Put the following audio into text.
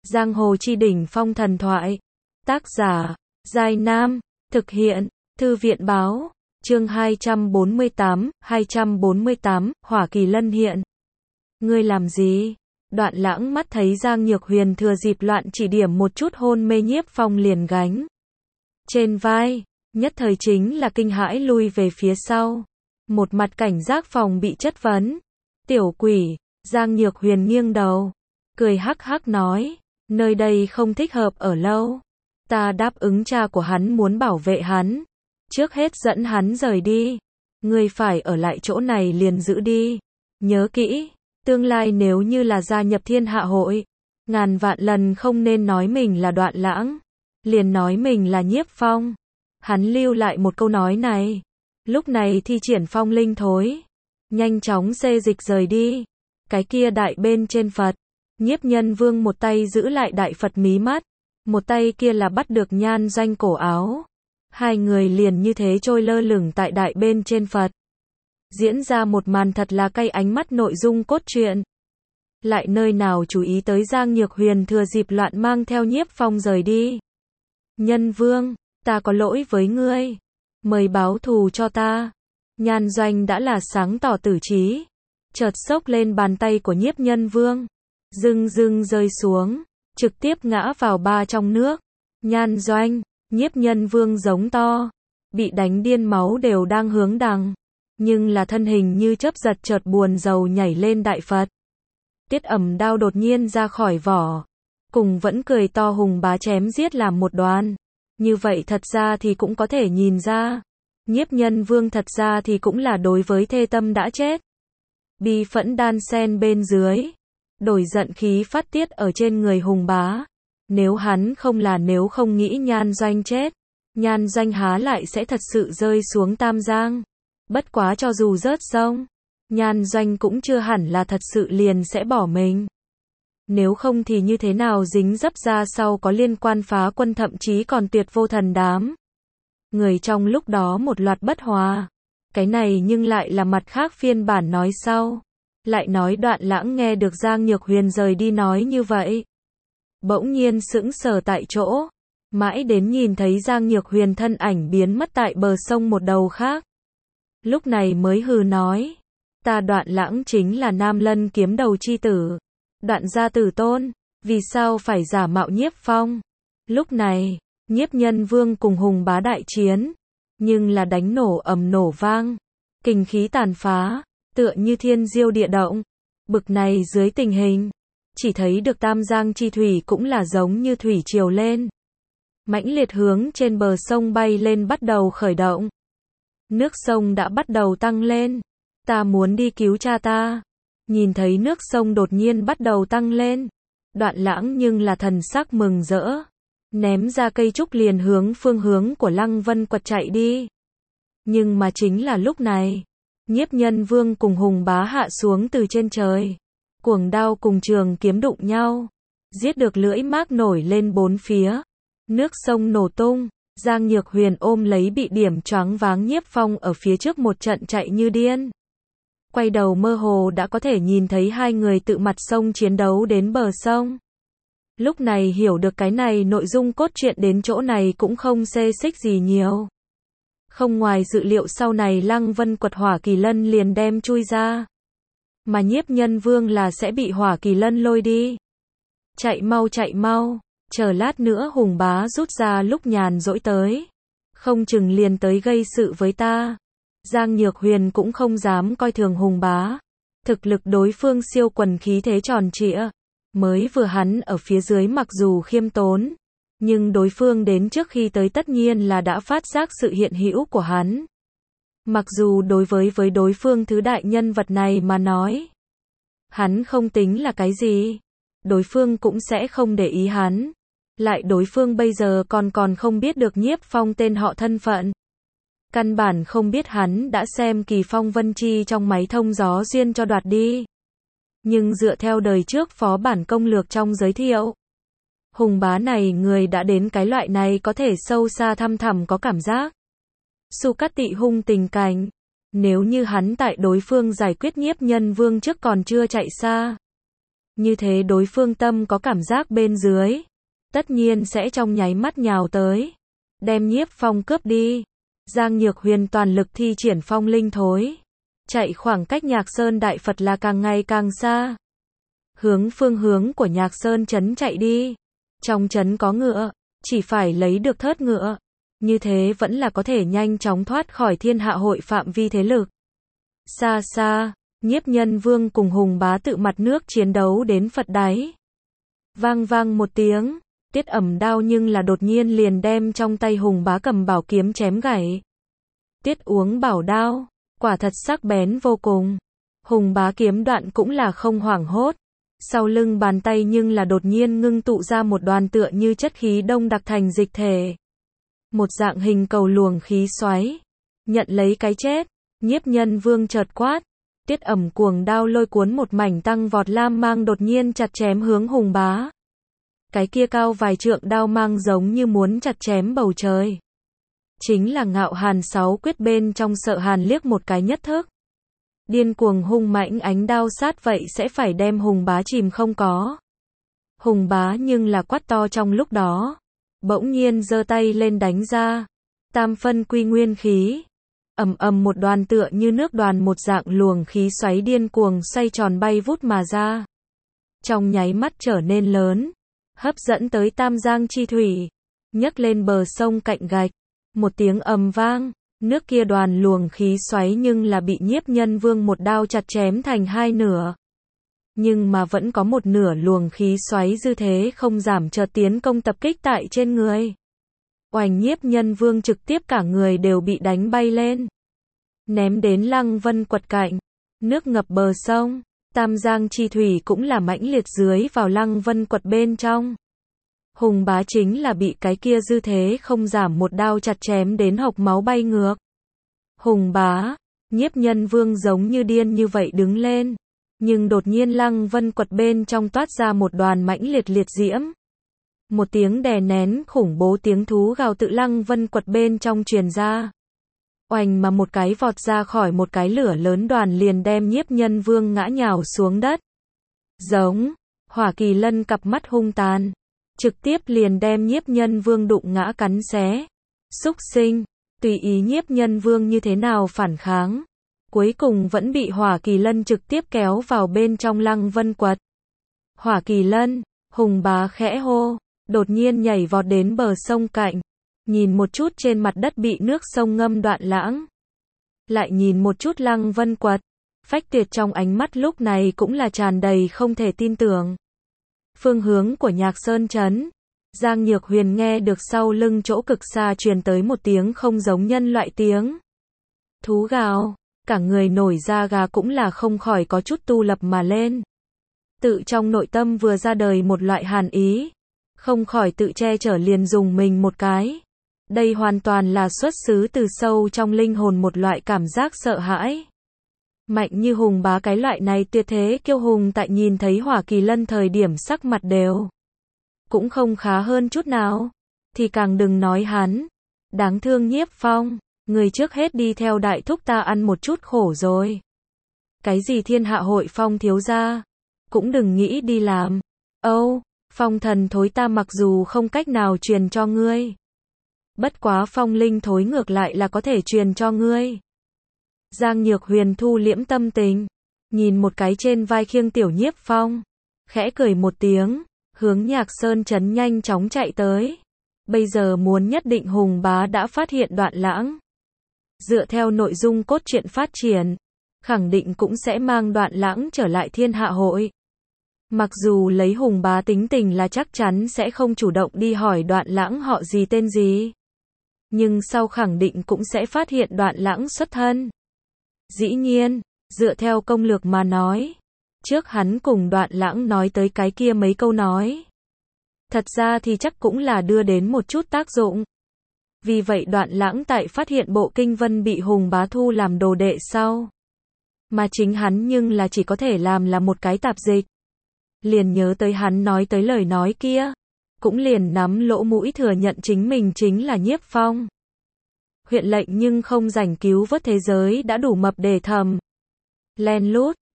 Giang hồ chi đỉnh phong thần thoại. Tác giả, Giai Nam. Thực hiện, Thư viện báo. Chương 248, Hỏa Kỳ Lân hiện. Ngươi làm gì? Đoạn Lãng mắt thấy Giang Nhược Huyền thừa dịp loạn chỉ điểm một chút hôn mê Nhiếp Phong liền gánh trên vai, nhất thời chính là kinh hãi lui về phía sau. Một mặt cảnh giác phòng bị chất vấn. Tiểu quỷ, Giang Nhược Huyền nghiêng đầu, cười hắc hắc nói, nơi đây không thích hợp ở lâu. Ta đáp ứng cha của hắn muốn bảo vệ hắn, trước hết dẫn hắn rời đi. Ngươi phải ở lại chỗ này liền giữ đi. Nhớ kỹ, tương lai nếu như là gia nhập Thiên Hạ Hội, ngàn vạn lần không nên nói mình là Đoạn Lãng, liền nói mình là Nhiếp Phong. Hắn lưu lại một câu nói này, lúc này thi triển phong linh thối, nhanh chóng xê dịch rời đi. Cái kia đại bên trên Phật, Nhiếp Nhân Vương một tay giữ lại đại Phật mí mắt, một tay kia là bắt được Nhan Doanh cổ áo. Hai người liền như thế trôi lơ lửng tại đại bên trên Phật. Diễn ra một màn thật là cay ánh mắt nội dung cốt truyện. Lại nơi nào chú ý tới Giang Nhược Huyền thừa dịp loạn mang theo Nhiếp Phong rời đi. Nhân Vương, ta có lỗi với ngươi, mời báo thù cho ta. Nhan Doanh đã là sáng tỏ tử trí, chợt xốc lên bàn tay của Nhiếp Nhân Vương, dưng dưng rơi xuống, trực tiếp ngã vào ba trong nước. Nhan Doanh, Nhiếp Nhân Vương giống to, bị đánh điên máu đều đang hướng đằng, nhưng là thân hình như chớp giật chợt buồn rầu nhảy lên đại Phật. Tiết Ẩm đao đột nhiên ra khỏi vỏ, cùng vẫn cười to Hùng Bá chém giết làm một đoàn. Như vậy thật ra thì cũng có thể nhìn ra, Nhiếp Nhân Vương thật ra thì cũng là đối với thê tâm đã chết. Bi phẫn đan sen bên dưới, đổi giận khí phát tiết ở trên người Hùng Bá. Nếu hắn nếu không nghĩ Nhan Doanh chết, Nhan Doanh há lại sẽ thật sự rơi xuống Tam Giang. Bất quá cho dù rớt sông, Nhan Doanh cũng chưa hẳn là thật sự liền sẽ bỏ mình. Nếu không thì như thế nào dính dấp ra sau có liên quan Phá Quân thậm chí còn Tuyệt Vô Thần đám người trong lúc đó một loạt bất hòa. Cái này nhưng lại là mặt khác phiên bản nói sau. Lại nói Đoạn Lãng nghe được Giang Nhược Huyền rời đi nói như vậy, bỗng nhiên sững sờ tại chỗ, mãi đến nhìn thấy Giang Nhược Huyền thân ảnh biến mất tại bờ sông một đầu khác. Lúc này mới hừ nói, ta Đoạn Lãng chính là Nam Lân kiếm đầu chi tử, Đoạn gia tử tôn, vì sao phải giả mạo Nhiếp Phong? Lúc này, Nhiếp Nhân Vương cùng Hùng Bá đại chiến, nhưng là đánh nổ ầm nổ vang, kình khí tàn phá, tựa như thiên diêu địa động. Bực này dưới tình hình, chỉ thấy được Tam Giang chi thủy cũng là giống như thủy triều lên, mãnh liệt hướng trên bờ sông bay lên bắt đầu khởi động. Nước sông đã bắt đầu tăng lên. Ta muốn đi cứu cha ta. Nhìn thấy nước sông đột nhiên bắt đầu tăng lên, Đoạn Lãng nhưng là thần sắc mừng rỡ, ném ra cây trúc liền hướng phương hướng của Lăng Vân Quật chạy đi. Nhưng mà chính là lúc này, Nhiếp Nhân Vương cùng Hùng Bá hạ xuống từ trên trời, cuồng đao cùng trường kiếm đụng nhau, giết được lưỡi mác nổi lên bốn phía, nước sông nổ tung. Giang Nhược Huyền ôm lấy bị điểm choáng váng Nhiếp Phong ở phía trước một trận chạy như điên. Quay đầu mơ hồ đã có thể nhìn thấy hai người tự mặt sông chiến đấu đến bờ sông. Lúc này hiểu được cái này nội dung cốt truyện đến chỗ này cũng không xê xích gì nhiều. Không ngoài dự liệu sau này Lăng Vân Quật Hỏa Kỳ Lân liền đem chui ra, mà Nhiếp Nhân Vương là sẽ bị Hỏa Kỳ Lân lôi đi. Chạy mau, chờ lát nữa Hùng Bá rút ra lúc nhàn rỗi tới, không chừng liền tới gây sự với ta. Giang Nhược Huyền cũng không dám coi thường Hùng Bá, thực lực đối phương siêu quần khí thế tròn trịa, mới vừa hắn ở phía dưới mặc dù khiêm tốn, nhưng đối phương đến trước khi tới tất nhiên là đã phát giác sự hiện hữu của hắn. Mặc dù đối với đối phương thứ đại nhân vật này mà nói, hắn không tính là cái gì, đối phương cũng sẽ không để ý hắn. Lại đối phương bây giờ còn không biết được Nhiếp Phong tên họ thân phận. Căn bản không biết hắn đã xem Kỳ Phong Vân Chi trong máy thông gió duyên cho đoạt đi. Nhưng dựa theo đời trước phó bản công lược trong giới thiệu, Hùng Bá này người đã đến cái loại này có thể sâu xa thăm thẳm có cảm giác Su Cát Tị hung tình cảnh. Nếu như hắn tại đối phương giải quyết Nhiếp Nhân Vương trước còn chưa chạy xa, Như thế đối phương tâm có cảm giác bên dưới, tất nhiên sẽ trong nháy mắt nhào tới, đem Nhiếp Phong cướp đi. Giang Nhược Huyền toàn lực thi triển phong linh thối, chạy khoảng cách Nhạc Sơn Đại Phật là càng ngày càng xa. Hướng phương hướng của Nhạc Sơn trấn chạy đi. Trong trấn có ngựa, chỉ phải lấy được thớt ngựa, như thế vẫn là có thể nhanh chóng thoát khỏi thiên hạ hội phạm vi thế lực. Xa xa, Nhiếp Nhân Vương cùng Hùng Bá tự mặt nước chiến đấu đến Phật đáy. Vang vang một tiếng, Tiết Ẩm đao nhưng là đột nhiên liền đem trong tay Hùng Bá cầm bảo kiếm chém gãy. Tiết Uống bảo đao, quả thật sắc bén vô cùng. Hùng Bá kiếm đoạn cũng là không hoảng hốt. Sau lưng bàn tay nhưng là đột nhiên ngưng tụ ra một đoàn tựa như chất khí đông đặc thành dịch thể. Một dạng hình cầu luồng khí xoáy. Nhận lấy cái chết, Nhiếp Nhân Vương chợt quát. Tiết Ẩm cuồng đao lôi cuốn một mảnh tăng vọt lam mang đột nhiên chặt chém hướng Hùng Bá. Cái kia cao vài trượng đao mang giống như muốn chặt chém bầu trời. Chính là Ngạo Hàn 6 quyết bên trong Sợ Hàn liếc một cái nhất thức. Điên cuồng hung mãnh ánh đao sát vậy sẽ phải đem Hùng Bá chìm không có. Hùng Bá nhưng là quát to trong lúc đó, bỗng nhiên giơ tay lên đánh ra. Tam phân quy nguyên khí. Ầm ầm một đoàn tựa như nước đoàn một dạng luồng khí xoáy điên cuồng xoay tròn bay vút mà ra. Trong nháy mắt trở nên lớn, hấp dẫn tới Tam Giang chi thủy, nhấc lên bờ sông cạnh gạch. Một tiếng ầm vang, nước kia đoàn luồng khí xoáy nhưng là bị Nhiếp Nhân Vương một đao chặt chém thành hai nửa. Nhưng mà vẫn có một nửa luồng khí xoáy dư thế không giảm chợt tiến công tập kích tại trên người. Oanh, Nhiếp Nhân Vương trực tiếp cả người đều bị đánh bay lên. Ném đến Lăng Vân Quật cạnh, nước ngập bờ sông, Tam Giang chi thủy cũng là mãnh liệt dưới vào Lăng Vân Quật bên trong. Hùng Bá chính là bị cái kia dư thế không giảm một đao chặt chém đến hộc máu bay ngược. Hùng Bá, Nhiếp Nhân Vương giống như điên như vậy đứng lên. Nhưng đột nhiên Lăng Vân Quật bên trong toát ra một đoàn mãnh liệt liệt diễm. Một tiếng đè nén khủng bố tiếng thú gào tự Lăng Vân Quật bên trong truyền ra. Oanh mà một cái vọt ra khỏi một cái lửa lớn đoàn liền đem Nhiếp Nhân Vương ngã nhào xuống đất. Giống, Hỏa Kỳ Lân cặp mắt hung tàn, trực tiếp liền đem Nhiếp Nhân Vương đụng ngã cắn xé. Xúc sinh, tùy ý Nhiếp Nhân Vương như thế nào phản kháng, cuối cùng vẫn bị Hỏa Kỳ Lân trực tiếp kéo vào bên trong Lăng Vân Quật. Hỏa Kỳ Lân, Hùng Bá khẽ hô, đột nhiên nhảy vọt đến bờ sông cạnh, nhìn một chút trên mặt đất bị nước sông ngâm Đoạn Lãng, lại nhìn một chút Lăng Vân Quật, Phách Tuyệt trong ánh mắt lúc này cũng là tràn đầy không thể tin tưởng. Phương hướng của Nhạc Sơn trấn, Giang Nhược Huyền nghe được sau lưng chỗ cực xa truyền tới một tiếng không giống nhân loại tiếng thú gào, cả người nổi da gà cũng là không khỏi có chút tu lập mà lên. Tự trong nội tâm vừa ra đời một loại hàn ý, không khỏi tự che chở liền dùng mình một cái. Đây hoàn toàn là xuất xứ từ sâu trong linh hồn một loại cảm giác sợ hãi. Mạnh như Hùng Bá cái loại này tuyệt thế kiêu hùng tại nhìn thấy Hỏa Kỳ Lân thời điểm sắc mặt đều cũng không khá hơn chút nào, thì càng đừng nói hắn. Đáng thương Nhiếp Phong, người trước hết đi theo đại thúc ta ăn một chút khổ rồi. Cái gì thiên hạ hội Phong thiếu gia, cũng đừng nghĩ đi làm. Âu, phong thần thối ta mặc dù không cách nào truyền cho ngươi, bất quá phong linh thối ngược lại là có thể truyền cho ngươi. Giang Nhược Huyền thu liễm tâm tình, nhìn một cái trên vai khiêng tiểu Nhiếp Phong, khẽ cười một tiếng, hướng Nhạc Sơn trấn nhanh chóng chạy tới. Bây giờ muốn nhất định Hùng Bá đã phát hiện Đoạn Lãng. Dựa theo nội dung cốt truyện phát triển, khẳng định cũng sẽ mang Đoạn Lãng trở lại thiên hạ hội. Mặc dù lấy Hùng Bá tính tình là chắc chắn sẽ không chủ động đi hỏi Đoạn Lãng họ gì tên gì, nhưng sau khẳng định cũng sẽ phát hiện Đoạn Lãng xuất thân. Dĩ nhiên, dựa theo công lược mà nói, trước hắn cùng Đoạn Lãng nói tới cái kia mấy câu nói, thật ra thì chắc cũng là đưa đến một chút tác dụng. Vì vậy Đoạn Lãng tại phát hiện Bộ Kinh Vân bị Hùng Bá thu làm đồ đệ sau, mà chính hắn nhưng là chỉ có thể làm là một cái tạp dịch, liền nhớ tới hắn nói tới lời nói kia, cũng liền nắm lỗ mũi thừa nhận chính mình chính là Nhiếp Phong. Huyện lệnh nhưng không rảnh cứu vớt thế giới đã đủ mập để thầm len lút,